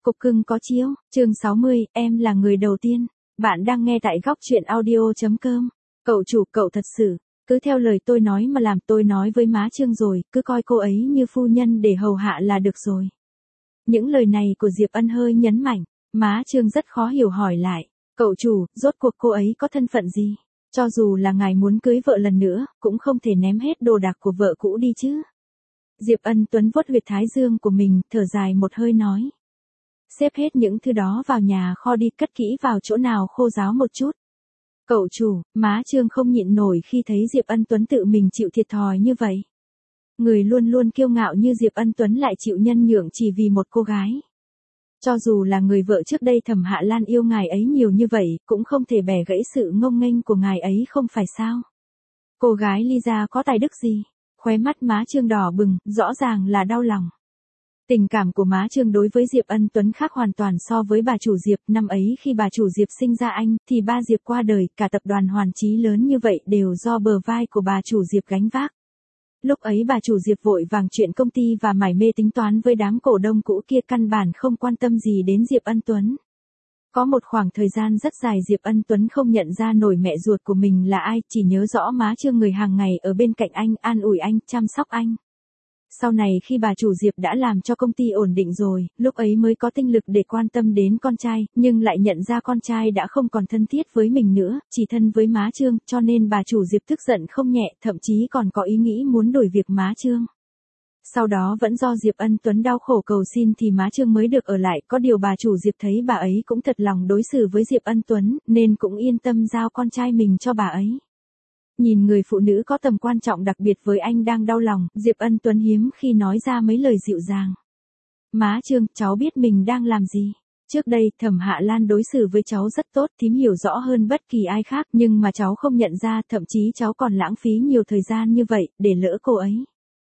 Cục cưng có chiếu, chương 60, em là người đầu tiên. Bạn đang nghe tại góc truyện audio.com. Cậu chủ, cậu thật sự, cứ theo lời tôi nói mà làm. Tôi nói với má Trương rồi, cứ coi cô ấy như phu nhân để hầu hạ là được rồi. Những lời này của Diệp Ân hơi nhấn mạnh, má Trương rất khó hiểu hỏi lại. Cậu chủ, rốt cuộc cô ấy có thân phận gì? Cho dù là ngài muốn cưới vợ lần nữa, cũng không thể ném hết đồ đạc của vợ cũ đi chứ. Diệp Ân Tuấn vuốt huyệt thái dương của mình, thở dài một hơi nói. Xếp hết những thứ đó vào nhà kho đi, cất kỹ vào chỗ nào khô ráo một chút. Cậu chủ, má Trương không nhịn nổi khi thấy Diệp Ân Tuấn tự mình chịu thiệt thòi như vậy. Người luôn luôn kiêu ngạo như Diệp Ân Tuấn lại chịu nhân nhượng chỉ vì một cô gái. Cho dù là người vợ trước đây Thẩm Hạ Lan yêu ngài ấy nhiều như vậy, cũng không thể bẻ gãy sự ngông nghênh của ngài ấy không phải sao. Cô gái Lisa có tài đức gì? Khóe mắt má Trương đỏ bừng, rõ ràng là đau lòng. Tình cảm của má Trương đối với Diệp Ân Tuấn khác hoàn toàn so với bà chủ Diệp. Năm ấy khi bà chủ Diệp sinh ra anh, thì ba Diệp qua đời, cả tập đoàn Hoàn Chí lớn như vậy đều do bờ vai của bà chủ Diệp gánh vác. Lúc ấy bà chủ Diệp vội vàng chuyện công ty và mải mê tính toán với đám cổ đông cũ kia, căn bản không quan tâm gì đến Diệp Ân Tuấn. Có một khoảng thời gian rất dài Diệp Ân Tuấn không nhận ra nổi mẹ ruột của mình là ai, chỉ nhớ rõ má Trương người hàng ngày ở bên cạnh anh, an ủi anh, chăm sóc anh. Sau này khi bà chủ Diệp đã làm cho công ty ổn định rồi, lúc ấy mới có tinh lực để quan tâm đến con trai, nhưng lại nhận ra con trai đã không còn thân thiết với mình nữa, chỉ thân với má Trương, cho nên bà chủ Diệp tức giận không nhẹ, thậm chí còn có ý nghĩ muốn đuổi việc má Trương. Sau đó vẫn do Diệp Ân Tuấn đau khổ cầu xin thì má Trương mới được ở lại, có điều bà chủ Diệp thấy bà ấy cũng thật lòng đối xử với Diệp Ân Tuấn, nên cũng yên tâm giao con trai mình cho bà ấy. Nhìn người phụ nữ có tầm quan trọng đặc biệt với anh đang đau lòng, Diệp Ân Tuấn hiếm khi nói ra mấy lời dịu dàng. Má Trương, cháu biết mình đang làm gì. Trước đây, Thẩm Hạ Lan đối xử với cháu rất tốt, thím hiểu rõ hơn bất kỳ ai khác, nhưng mà cháu không nhận ra, thậm chí cháu còn lãng phí nhiều thời gian như vậy, để lỡ cô ấy.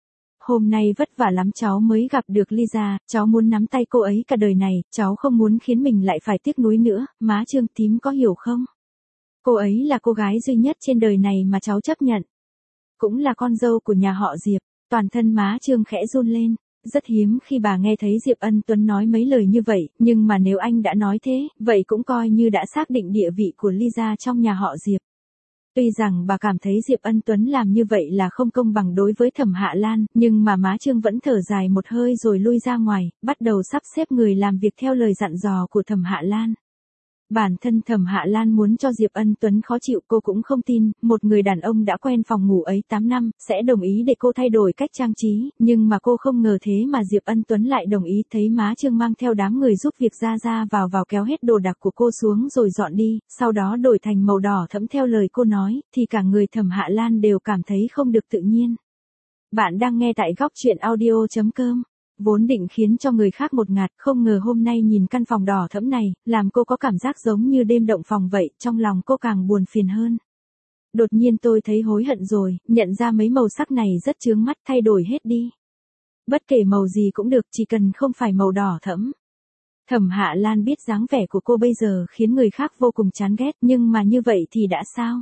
Hôm nay vất vả lắm cháu mới gặp được Lisa, cháu muốn nắm tay cô ấy cả đời này, cháu không muốn khiến mình lại phải tiếc nuối nữa, má Trương, thím có hiểu không? Cô ấy là cô gái duy nhất trên đời này mà cháu chấp nhận. Cũng là con dâu của nhà họ Diệp. Toàn thân má Trương khẽ run lên. Rất hiếm khi bà nghe thấy Diệp Ân Tuấn nói mấy lời như vậy, nhưng mà nếu anh đã nói thế, vậy cũng coi như đã xác định địa vị của Lisa trong nhà họ Diệp. Tuy rằng bà cảm thấy Diệp Ân Tuấn làm như vậy là không công bằng đối với Thẩm Hạ Lan, nhưng mà má Trương vẫn thở dài một hơi rồi lui ra ngoài, bắt đầu sắp xếp người làm việc theo lời dặn dò của Thẩm Hạ Lan. Bản thân Thẩm Hạ Lan muốn cho Diệp Ân Tuấn khó chịu, cô cũng không tin, một người đàn ông đã quen phòng ngủ ấy 8 năm, sẽ đồng ý để cô thay đổi cách trang trí, nhưng mà cô không ngờ thế mà Diệp Ân Tuấn lại đồng ý. Thấy má Trương mang theo đám người giúp việc ra vào kéo hết đồ đạc của cô xuống rồi dọn đi, sau đó đổi thành màu đỏ thẫm theo lời cô nói, thì cả người Thẩm Hạ Lan đều cảm thấy không được tự nhiên. Bạn đang nghe tại góc truyện audio.com. Vốn định khiến cho người khác một ngạt, không ngờ hôm nay nhìn căn phòng đỏ thẫm này, làm cô có cảm giác giống như đêm động phòng vậy, trong lòng cô càng buồn phiền hơn. Đột nhiên tôi thấy hối hận rồi, nhận ra mấy màu sắc này rất chướng mắt, thay đổi hết đi. Bất kể màu gì cũng được, chỉ cần không phải màu đỏ thẫm. Thẩm Hạ Lan biết dáng vẻ của cô bây giờ khiến người khác vô cùng chán ghét, nhưng mà như vậy thì đã sao?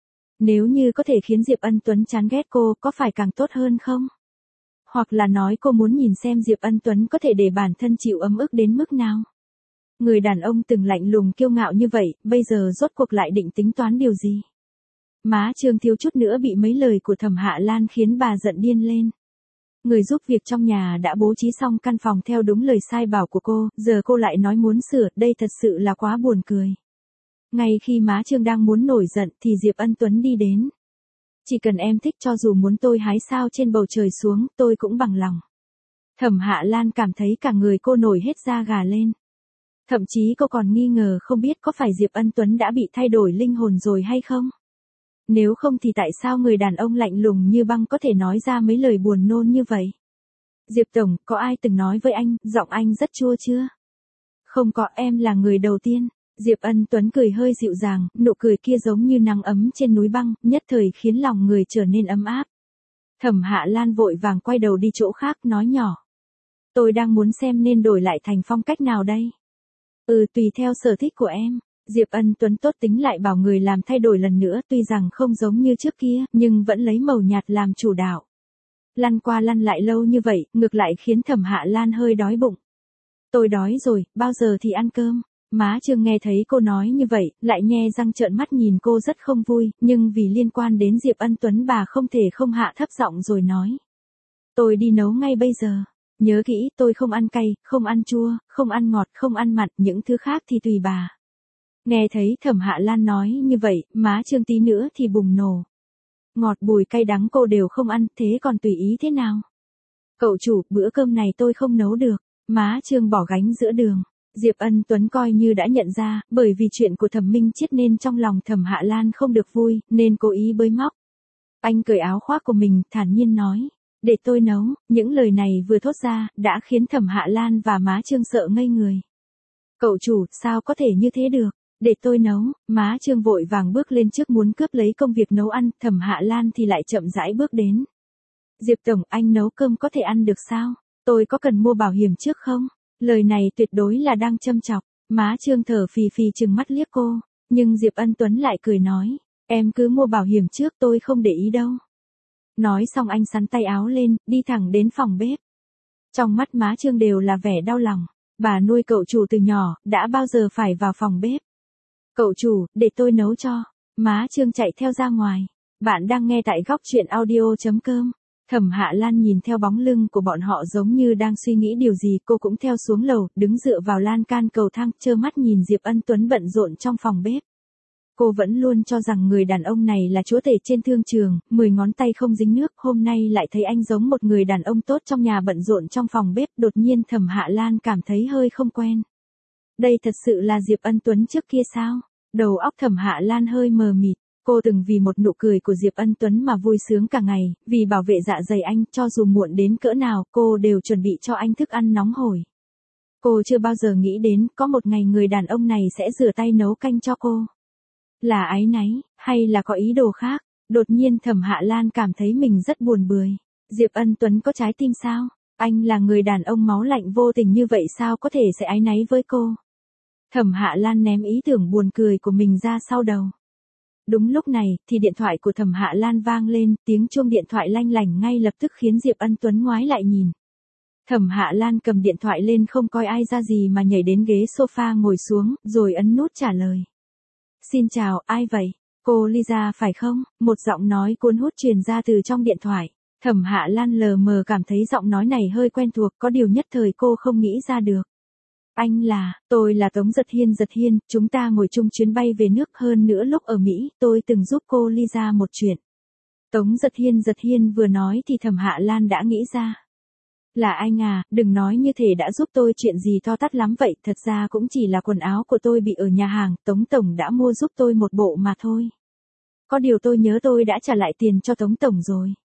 Nếu như có thể khiến Diệp Ân Tuấn chán ghét cô, có phải càng tốt hơn không? Hoặc là nói cô muốn nhìn xem Diệp Ân Tuấn có thể để bản thân chịu ấm ức đến mức nào. Người đàn ông từng lạnh lùng kiêu ngạo như vậy, bây giờ rốt cuộc lại định tính toán điều gì? Má Trương thiếu chút nữa bị mấy lời của Thẩm Hạ Lan khiến bà giận điên lên. Người giúp việc trong nhà đã bố trí xong căn phòng theo đúng lời sai bảo của cô, giờ cô lại nói muốn sửa, đây thật sự là quá buồn cười. Ngay khi má Trương đang muốn nổi giận thì Diệp Ân Tuấn đi đến. Chỉ cần em thích, cho dù muốn tôi hái sao trên bầu trời xuống, tôi cũng bằng lòng. Thẩm Hạ Lan cảm thấy cả người cô nổi hết da gà lên. Thậm chí cô còn nghi ngờ không biết có phải Diệp Ân Tuấn đã bị thay đổi linh hồn rồi hay không. Nếu không thì tại sao người đàn ông lạnh lùng như băng có thể nói ra mấy lời buồn nôn như vậy? Diệp Tổng, có ai từng nói với anh, giọng anh rất chua chưa? Không có, em là người đầu tiên. Diệp Ân Tuấn cười hơi dịu dàng, nụ cười kia giống như nắng ấm trên núi băng, nhất thời khiến lòng người trở nên ấm áp. Thẩm Hạ Lan vội vàng quay đầu đi chỗ khác, nói nhỏ. Tôi đang muốn xem nên đổi lại thành phong cách nào đây? Tùy theo sở thích của em. Diệp Ân Tuấn tốt tính lại bảo người làm thay đổi lần nữa, tuy rằng không giống như trước kia, nhưng vẫn lấy màu nhạt làm chủ đạo. Lăn qua lăn lại lâu như vậy, ngược lại khiến Thẩm Hạ Lan hơi đói bụng. Tôi đói rồi, bao giờ thì ăn cơm? Má Trương nghe thấy cô nói như vậy, lại nhe răng trợn mắt nhìn cô rất không vui, nhưng vì liên quan đến Diệp Ân Tuấn bà không thể không hạ thấp giọng rồi nói. Tôi đi nấu ngay bây giờ. Nhớ kỹ, tôi không ăn cay, không ăn chua, không ăn ngọt, không ăn mặn, những thứ khác thì tùy bà. Nghe thấy Thẩm Hạ Lan nói như vậy, má Trương tí nữa thì bùng nổ. Ngọt bùi cay đắng cô đều không ăn, thế còn tùy ý thế nào? Cậu chủ, bữa cơm này tôi không nấu được. Má Trương bỏ gánh giữa đường. Diệp Ân Tuấn coi như đã nhận ra, bởi vì chuyện của Thẩm Minh Chiết nên trong lòng Thẩm Hạ Lan không được vui, nên cố ý bới móc. Anh cởi áo khoác của mình, thản nhiên nói. Để tôi nấu, những lời này vừa thốt ra, đã khiến Thẩm Hạ Lan và má Trương sợ ngây người. Cậu chủ, sao có thể như thế được? Để tôi nấu, má Trương vội vàng bước lên trước muốn cướp lấy công việc nấu ăn, Thẩm Hạ Lan thì lại chậm rãi bước đến. Diệp Tổng, anh nấu cơm có thể ăn được sao? Tôi có cần mua bảo hiểm trước không? Lời này tuyệt đối là đang châm chọc. Má Trương thở phì phì trừng mắt liếc cô, nhưng Diệp Ân Tuấn lại cười nói, em cứ mua bảo hiểm trước, tôi không để ý đâu. Nói xong anh xắn tay áo lên, đi thẳng đến phòng bếp. Trong mắt má Trương đều là vẻ đau lòng, bà nuôi cậu chủ từ nhỏ, đã bao giờ phải vào phòng bếp. Cậu chủ, để tôi nấu cho. Má Trương chạy theo ra ngoài. Bạn đang nghe tại góc truyện audio.com. Thẩm Hạ Lan nhìn theo bóng lưng của bọn họ giống như đang suy nghĩ điều gì, cô cũng theo xuống lầu, đứng dựa vào lan can cầu thang, trơ mắt nhìn Diệp Ân Tuấn bận rộn trong phòng bếp. Cô vẫn luôn cho rằng người đàn ông này là chúa tể trên thương trường, 10 ngón tay không dính nước, hôm nay lại thấy anh giống một người đàn ông tốt trong nhà bận rộn trong phòng bếp, đột nhiên Thẩm Hạ Lan cảm thấy hơi không quen. Đây thật sự là Diệp Ân Tuấn trước kia sao? Đầu óc Thẩm Hạ Lan hơi mờ mịt. Cô từng vì một nụ cười của Diệp Ân Tuấn mà vui sướng cả ngày, vì bảo vệ dạ dày anh, cho dù muộn đến cỡ nào, cô đều chuẩn bị cho anh thức ăn nóng hổi. Cô chưa bao giờ nghĩ đến, có một ngày người đàn ông này sẽ rửa tay nấu canh cho cô. Là áy náy, hay là có ý đồ khác? Đột nhiên Thẩm Hạ Lan cảm thấy mình rất buồn bười. Diệp Ân Tuấn có trái tim sao? Anh là người đàn ông máu lạnh vô tình như vậy sao có thể sẽ áy náy với cô? Thẩm Hạ Lan ném ý tưởng buồn cười của mình ra sau đầu. Đúng lúc này, thì điện thoại của Thẩm Hạ Lan vang lên, tiếng chuông điện thoại lanh lảnh ngay lập tức khiến Diệp Ân Tuấn ngoái lại nhìn. Thẩm Hạ Lan cầm điện thoại lên không coi ai ra gì mà nhảy đến ghế sofa ngồi xuống, rồi ấn nút trả lời. Xin chào, ai vậy? Cô Lisa phải không? Một giọng nói cuốn hút truyền ra từ trong điện thoại. Thẩm Hạ Lan lờ mờ cảm thấy giọng nói này hơi quen thuộc, có điều nhất thời cô không nghĩ ra được. Tôi là Tống Giật Hiên, chúng ta ngồi chung chuyến bay về nước, hơn nữa lúc ở Mỹ, tôi từng giúp cô Lisa một chuyện. Tống Giật Hiên vừa nói thì Thẩm Hạ Lan đã nghĩ ra. Là anh à, đừng nói như thể đã giúp tôi chuyện gì to tát lắm vậy, thật ra cũng chỉ là quần áo của tôi bị ở nhà hàng, Tống Tổng đã mua giúp tôi một bộ mà thôi. Có điều tôi nhớ tôi đã trả lại tiền cho Tống Tổng rồi.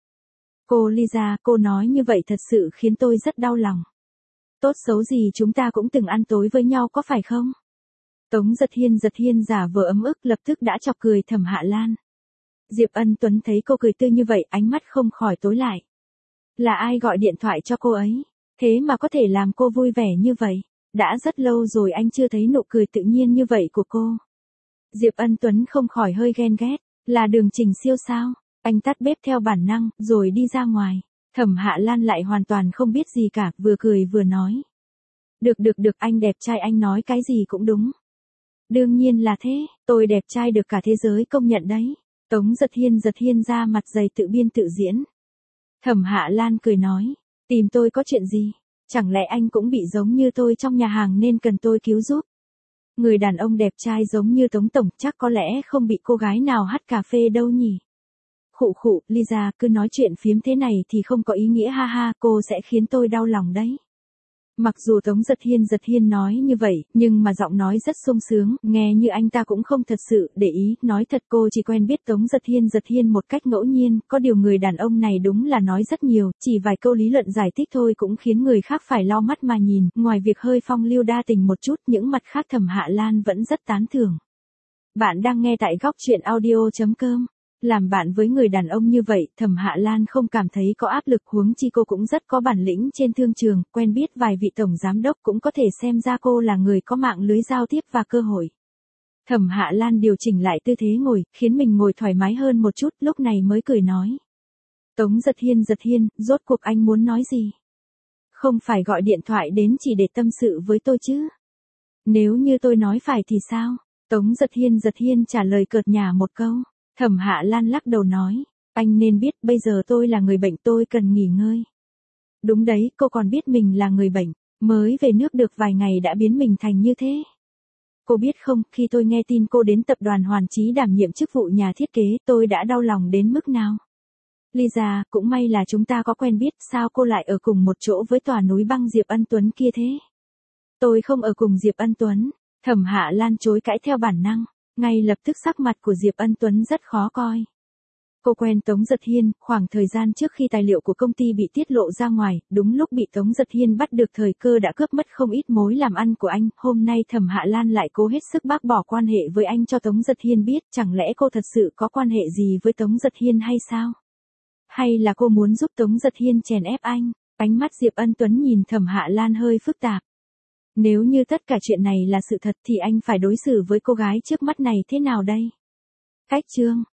Cô Lisa, cô nói như vậy thật sự khiến tôi rất đau lòng. Tốt xấu gì chúng ta cũng từng ăn tối với nhau có phải không? Tống Giật Hiên giả vờ ấm ức lập tức đã chọc cười Thẩm Hạ Lan. Diệp Ân Tuấn thấy cô cười tươi như vậy, ánh mắt không khỏi tối lại. Là ai gọi điện thoại cho cô ấy? Thế mà có thể làm cô vui vẻ như vậy? Đã rất lâu rồi anh chưa thấy nụ cười tự nhiên như vậy của cô. Diệp Ân Tuấn không khỏi hơi ghen ghét. Là Đường Trình Siêu sao? Anh tắt bếp theo bản năng, rồi đi ra ngoài. Thẩm Hạ Lan lại hoàn toàn không biết gì cả, vừa cười vừa nói. Được, anh đẹp trai, anh nói cái gì cũng đúng. Đương nhiên là thế, tôi đẹp trai được cả thế giới công nhận đấy. Tống Giật Hiên ra mặt dày tự biên tự diễn. Thẩm Hạ Lan cười nói, tìm tôi có chuyện gì? Chẳng lẽ anh cũng bị giống như tôi trong nhà hàng nên cần tôi cứu giúp? Người đàn ông đẹp trai giống như Tống Tổng chắc có lẽ không bị cô gái nào hắt cà phê đâu nhỉ? Khụ, Lisa, cứ nói chuyện phiếm thế này thì không có ý nghĩa, ha ha, cô sẽ khiến tôi đau lòng đấy. Mặc dù Tống Giật Hiên nói như vậy, nhưng mà giọng nói rất sung sướng, nghe như anh ta cũng không thật sự để ý, nói thật cô chỉ quen biết Tống Giật Hiên một cách ngẫu nhiên, có điều người đàn ông này đúng là nói rất nhiều, chỉ vài câu lý luận giải thích thôi cũng khiến người khác phải lau mắt mà nhìn, ngoài việc hơi phong lưu đa tình một chút, những mặt khác Thẩm Hạ Lan vẫn rất tán thưởng. Bạn đang nghe tại góc truyện audio.com. Làm bạn với người đàn ông như vậy, Thẩm Hạ Lan không cảm thấy có áp lực, huống chi cô cũng rất có bản lĩnh trên thương trường, quen biết vài vị tổng giám đốc cũng có thể xem ra cô là người có mạng lưới giao tiếp và cơ hội. Thẩm Hạ Lan điều chỉnh lại tư thế ngồi, khiến mình ngồi thoải mái hơn một chút, lúc này mới cười nói. Tống Giật Hiên, rốt cuộc anh muốn nói gì? Không phải gọi điện thoại đến chỉ để tâm sự với tôi chứ. Nếu như tôi nói phải thì sao? Tống Giật Hiên trả lời cợt nhả một câu. Thẩm Hạ Lan lắc đầu nói. Anh nên biết bây giờ tôi là người bệnh, tôi cần nghỉ ngơi. Đúng đấy, cô còn biết mình là người bệnh. Mới về nước được vài ngày đã biến mình thành như thế. Cô biết không, khi tôi nghe tin cô đến tập đoàn Hoàn Chí đảm nhiệm chức vụ nhà thiết kế, tôi đã đau lòng đến mức nào. Lisa, cũng may là chúng ta có quen biết, sao cô lại ở cùng một chỗ với tòa núi băng Diệp Ân Tuấn kia thế? Tôi không ở cùng Diệp Ân Tuấn. Thẩm Hạ Lan chối cãi theo bản năng, ngay lập tức sắc mặt của Diệp Ân Tuấn rất khó coi. Cô quen Tống Giật Hiên, khoảng thời gian trước khi tài liệu của công ty bị tiết lộ ra ngoài, đúng lúc bị Tống Giật Hiên bắt được thời cơ đã cướp mất không ít mối làm ăn của anh, hôm nay Thẩm Hạ Lan lại cố hết sức bác bỏ quan hệ với anh cho Tống Giật Hiên biết, chẳng lẽ cô thật sự có quan hệ gì với Tống Giật Hiên hay sao? Hay là cô muốn giúp Tống Giật Hiên chèn ép anh? Ánh mắt Diệp Ân Tuấn nhìn Thẩm Hạ Lan hơi phức tạp. Nếu như tất cả chuyện này là sự thật thì anh phải đối xử với cô gái trước mắt này thế nào đây? Cách chương